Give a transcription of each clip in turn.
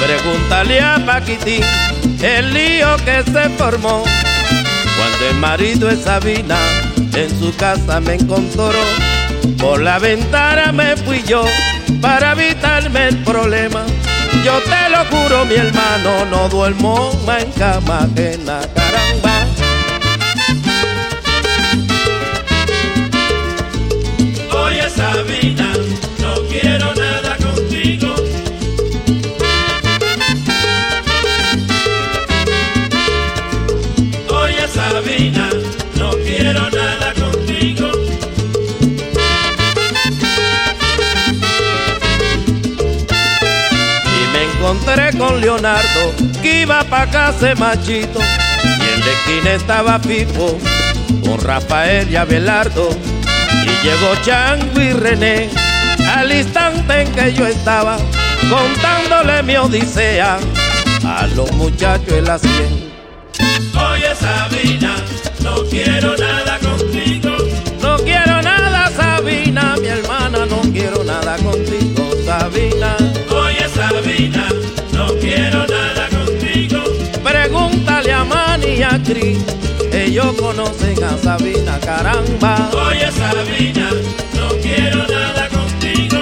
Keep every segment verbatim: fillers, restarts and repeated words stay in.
Pregúntale a Paquitín el lío que se formó cuando el marido de Sabina en su casa me encontró. Por la ventana me fui yo para evitarme el problema. Yo te lo juro, mi hermano, no duermo más en cama ajena, caramba. Oye, Sabina, no quiero nada contigo. Oye, Sabina, no quiero nada contigo. Encontré con Leonardo que iba pa' casa de Machito, y en la esquina estaba Pipo con Rafael y Abelardo, y llegó Chango y René al instante en que yo estaba contándole mi odisea a los muchachos en la cien. Oye, Sabina, no quiero nada contigo. No quiero nada, Sabina, mi hermana, no quiero nada contigo, Sabina. Oye, Sabina, no quiero nada contigo. Pregúntale a Manny y a Cris, ellos conocen a Sabina, caramba. Oye, Sabina, no quiero nada contigo.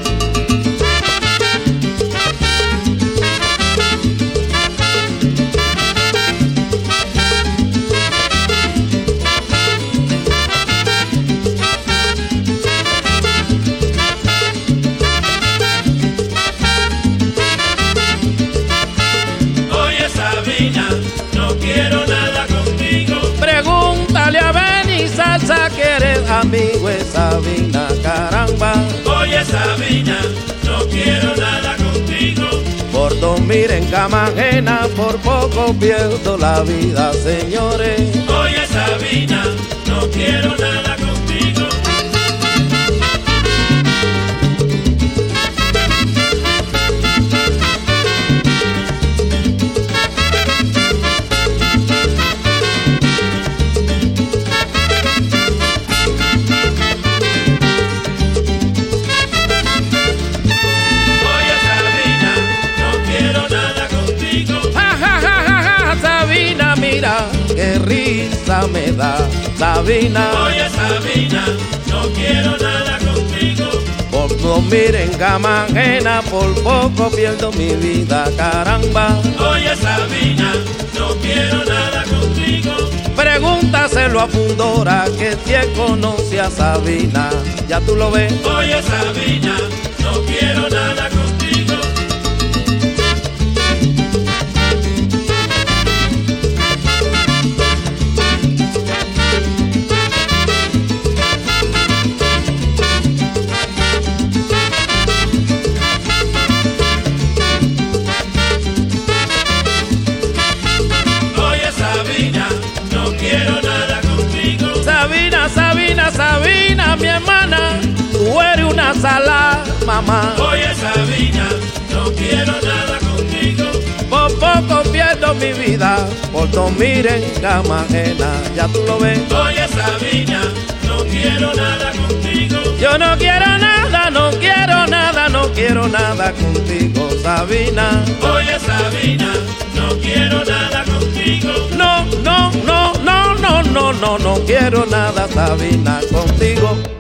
No quiero nada contigo. Pregúntale a Benny Salsa que eres amigo de Sabina, caramba. Oye, Sabina, no quiero nada contigo. Por dormir en cama ajena, por poco pierdo la vida, señores. Oye, Sabina, no quiero nada contigo. Qué risa me da, Sabina. Oye, Sabina, no quiero nada contigo. Por dormir en cama ajena, por poco pierdo mi vida, caramba. Oye, Sabina, no quiero nada contigo. Pregúntaselo a Fundora, que si él conoce a Sabina, ya tú lo ves. Oye, Sabina, no quiero nada contigo. Sabina, mi hermana, tú eres una sala, mamá. Oye, Sabina, no quiero nada contigo. Por poco pierdo mi vida, por dormir en cama ajena, ya tú lo ves. Oye, Sabina, no quiero nada contigo. Yo no quiero nada, no quiero nada, no quiero nada contigo, Sabina. Oye, Sabina, no quiero nada contigo. No, no, no, no, no, no, no, no quiero nada, Sabina, contigo.